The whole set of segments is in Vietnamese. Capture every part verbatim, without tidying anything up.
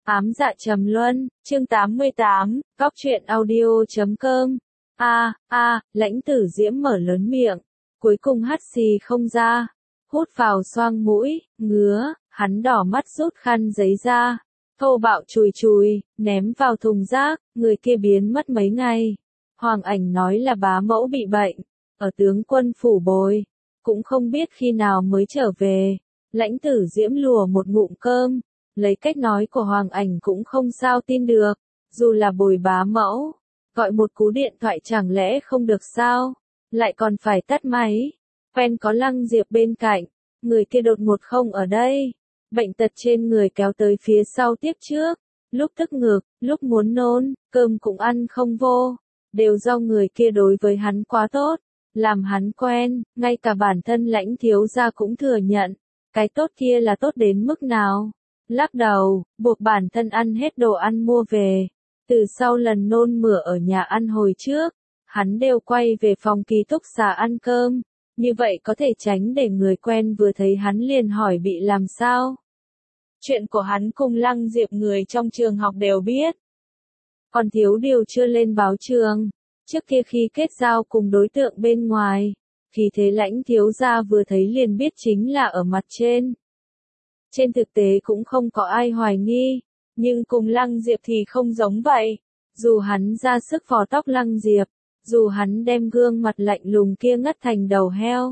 Ám dạ trầm luân, chương tám mươi tám, góc truyện audio.com. A, a, lãnh tử diễm mở lớn miệng, cuối cùng hắt xì không ra, hút vào xoang mũi, ngứa, hắn đỏ mắt rút khăn giấy ra, thô bạo chùi chùi, ném vào thùng rác, người kia biến mất mấy ngày. Hoàng Ảnh nói là bá mẫu bị bệnh, ở tướng quân phủ bồi, cũng không biết khi nào mới trở về. Lãnh tử diễm lùa một ngụm cơm, lấy cách nói của Hoàng Ảnh cũng không sao tin được, dù là bồi bá mẫu, gọi một cú điện thoại chẳng lẽ không được sao, lại còn phải tắt máy. Quen có Lăng Diệp bên cạnh, người kia đột ngột không ở đây, bệnh tật trên người kéo tới phía sau tiếp trước, lúc tức ngực, lúc muốn nôn, cơm cũng ăn không vô, đều do người kia đối với hắn quá tốt, làm hắn quen, ngay cả bản thân Lãnh thiếu gia cũng thừa nhận, cái tốt kia là tốt đến mức nào. Lắc đầu, buộc bản thân ăn hết đồ ăn mua về. Từ sau lần nôn mửa ở nhà ăn hồi trước, hắn đều quay về phòng ký túc xá ăn cơm. Như vậy có thể tránh để người quen vừa thấy hắn liền hỏi bị làm sao. Chuyện của hắn cùng Lăng Diệp người trong trường học đều biết. Còn thiếu điều chưa lên báo trường. Trước kia khi kết giao cùng đối tượng bên ngoài, thì thế Lãnh thiếu gia vừa thấy liền biết chính là ở mặt trên. Trên thực tế cũng không có ai hoài nghi, nhưng cùng Lăng Diệp thì không giống vậy. Dù hắn ra sức vò tóc Lăng Diệp, dù hắn đem gương mặt lạnh lùng kia ngất thành đầu heo.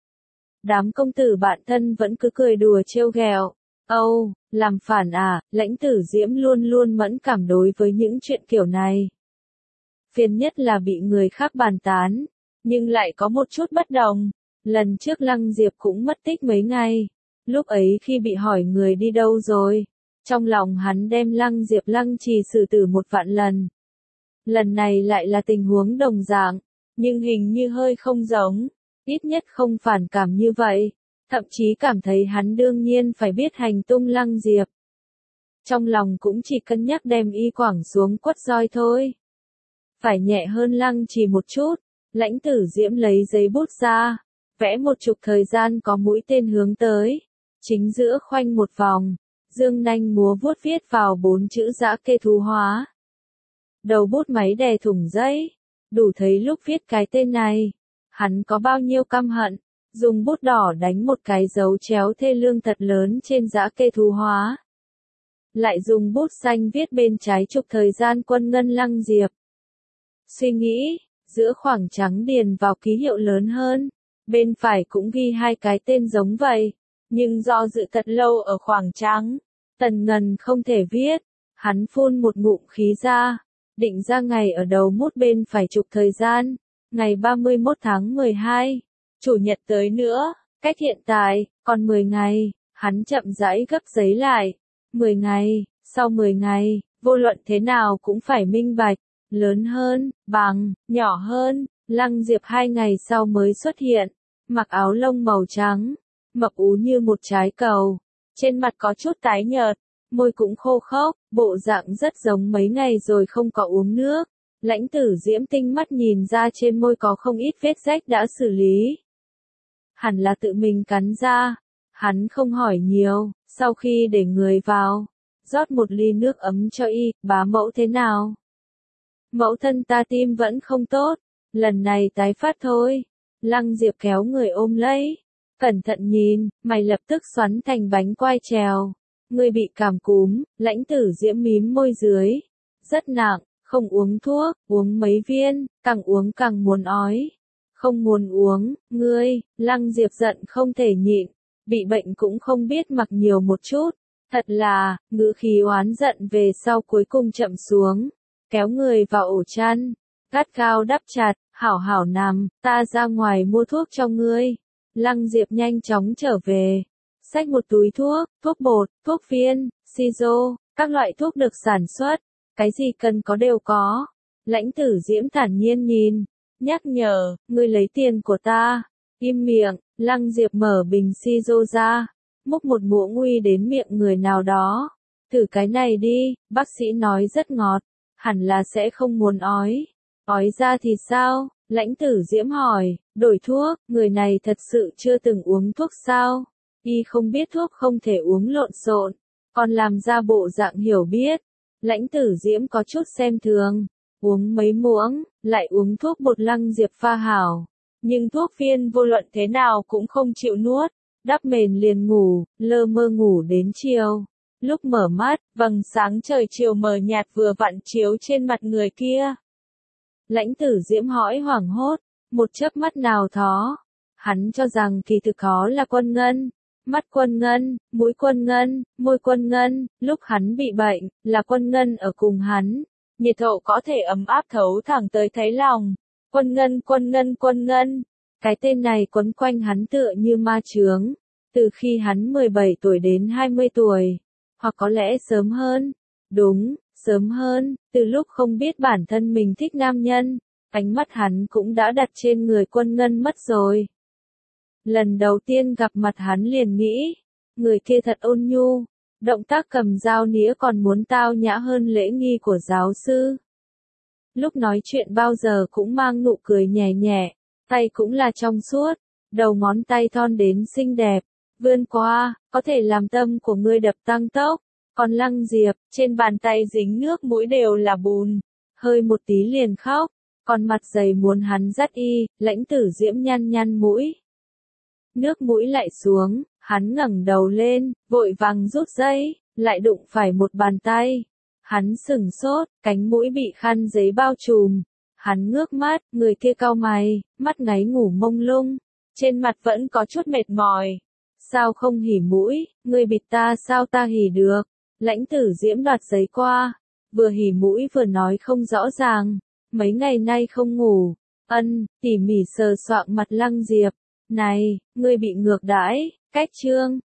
Đám công tử bạn thân vẫn cứ cười đùa trêu ghẹo. Âu, làm phản à, Lãnh tử diễm luôn luôn mẫn cảm đối với những chuyện kiểu này. Phiền nhất là bị người khác bàn tán, nhưng lại có một chút bất đồng. Lần trước Lăng Diệp cũng mất tích mấy ngày. Lúc ấy khi bị hỏi người đi đâu rồi, trong lòng hắn đem Lăng Diệp Lăng Trì xử tử một vạn lần. Lần này lại là tình huống đồng dạng, nhưng hình như hơi không giống, ít nhất không phản cảm như vậy, thậm chí cảm thấy hắn đương nhiên phải biết hành tung Lăng Diệp. Trong lòng cũng chỉ cân nhắc đem y quẳng xuống quất roi thôi. Phải nhẹ hơn Lăng Trì một chút, Lãnh tử diễm lấy giấy bút ra, vẽ một chục thời gian có mũi tên hướng tới. Chính giữa khoanh một vòng, dương nanh múa vuốt viết vào bốn chữ dã kê thú hóa. Đầu bút máy đè thủng giấy, đủ thấy lúc viết cái tên này, hắn có bao nhiêu căm hận, dùng bút đỏ đánh một cái dấu chéo thê lương thật lớn trên dã kê thú hóa. Lại dùng bút xanh viết bên trái chục thời gian quân ngân Lăng Diệp. Suy nghĩ, giữa khoảng trắng điền vào ký hiệu lớn hơn, bên phải cũng ghi hai cái tên giống vậy. Nhưng do dự thật lâu ở khoảng trắng, Tần Ngần không thể viết, hắn phun một ngụm khí ra, định ra ngày ở đầu bút bên phải chục thời gian, ngày ba mươi mốt tháng mười hai, chủ nhật tới nữa, cách hiện tại, còn mười ngày, hắn chậm rãi gấp giấy lại, mười ngày, sau mười ngày, vô luận thế nào cũng phải minh bạch, lớn hơn, bằng, nhỏ hơn, Lăng Diệp hai ngày sau mới xuất hiện, mặc áo lông màu trắng. Mập ú như một trái cầu, trên mặt có chút tái nhợt, môi cũng khô khốc, bộ dạng rất giống mấy ngày rồi không có uống nước. Lãnh tử diễm tinh mắt nhìn ra trên môi có không ít vết rách đã xử lý. Hẳn là tự mình cắn ra, hắn không hỏi nhiều, sau khi để người vào, rót một ly nước ấm cho y, bá mẫu thế nào? Mẫu thân ta tim vẫn không tốt, lần này tái phát thôi. Lăng Diệp kéo người ôm lấy. Cẩn thận nhìn, mày lập tức xoắn thành bánh quai trèo. Người bị cảm cúm, Lãnh tử diễm mím môi dưới. Rất nặng, không uống thuốc, uống mấy viên, càng uống càng muốn ói. Không muốn uống, ngươi, Lăng Diệp giận không thể nhịn. Bị bệnh cũng không biết mặc nhiều một chút. Thật là, ngữ khí oán giận về sau cuối cùng chậm xuống. Kéo người vào ổ chăn. Gắt gao đắp chặt, hảo hảo nằm, ta ra ngoài mua thuốc cho ngươi. Lăng Diệp nhanh chóng trở về, xách một túi thuốc, thuốc bột, thuốc viên, sizo, các loại thuốc được sản xuất, cái gì cần có đều có. Lãnh tử diễm thản nhiên nhìn, nhắc nhở, ngươi lấy tiền của ta, im miệng. Lăng Diệp mở bình sizo ra, múc một muỗng uy đến miệng người nào đó. Thử cái này đi, bác sĩ nói rất ngọt, hẳn là sẽ không muốn ói. Ói ra thì sao? Lãnh tử diễm hỏi, đổi thuốc, người này thật sự chưa từng uống thuốc sao? Y không biết thuốc không thể uống lộn xộn. còn làm ra bộ dạng hiểu biết. Lãnh Tử Diễm có chút xem thường, uống mấy muỗng, lại uống thuốc bột Lăng Diệp pha hảo. Nhưng thuốc viên vô luận thế nào cũng không chịu nuốt, đắp mền liền ngủ, lơ mơ ngủ đến chiều. Lúc mở mắt, vầng sáng trời chiều mờ nhạt vừa vặn chiếu trên mặt người kia. Lãnh Tử Diễm hỏi hoảng hốt, một chớp mắt nào thó. Hắn cho rằng kỳ thực khó là Quân Ngân. Mắt Quân Ngân, mũi Quân Ngân, môi Quân Ngân, lúc hắn bị bệnh, là Quân Ngân ở cùng hắn. Nhiệt độ có thể ấm áp thấu thẳng tới thấy lòng. Quân Ngân, Quân Ngân, Quân Ngân. Cái tên này quấn quanh hắn tựa như ma chướng. Từ khi hắn mười bảy tuổi đến hai mươi tuổi. Hoặc có lẽ sớm hơn. Đúng, sớm hơn, từ lúc không biết bản thân mình thích nam nhân. Ánh mắt hắn cũng đã đặt trên người Quân Ngân mất rồi. Lần đầu tiên gặp mặt hắn liền nghĩ, người kia thật ôn nhu, động tác cầm dao nĩa còn muốn tao nhã hơn lễ nghi của giáo sư. Lúc nói chuyện bao giờ cũng mang nụ cười nhẹ nhẹ, tay cũng là trong suốt, đầu ngón tay thon đến xinh đẹp, vươn qua, có thể làm tâm của ngươi đập tăng tốc. Còn Lăng Diệp, trên bàn tay dính nước mũi đều là bùn, hơi một tí liền khóc, còn mặt dày muốn hắn dắt y. Lãnh Tử Diễm nhăn nhăn mũi. Nước mũi lại xuống, hắn ngẩng đầu lên, vội vàng rút dây, lại đụng phải một bàn tay. Hắn sửng sốt, cánh mũi bị khăn giấy bao trùm. Hắn ngước mắt, người kia cau mày, mắt ngáy ngủ mông lung, trên mặt vẫn có chút mệt mỏi. Sao không hỉ mũi, ngươi bịt ta sao ta hỉ được? Lãnh Tử Diễm đoạt giấy qua, vừa hỉ mũi vừa nói không rõ ràng, mấy ngày nay không ngủ. Ân, tỉ mỉ sờ soạng mặt Lăng Diệp. Này, ngươi bị ngược đãi, cách trương,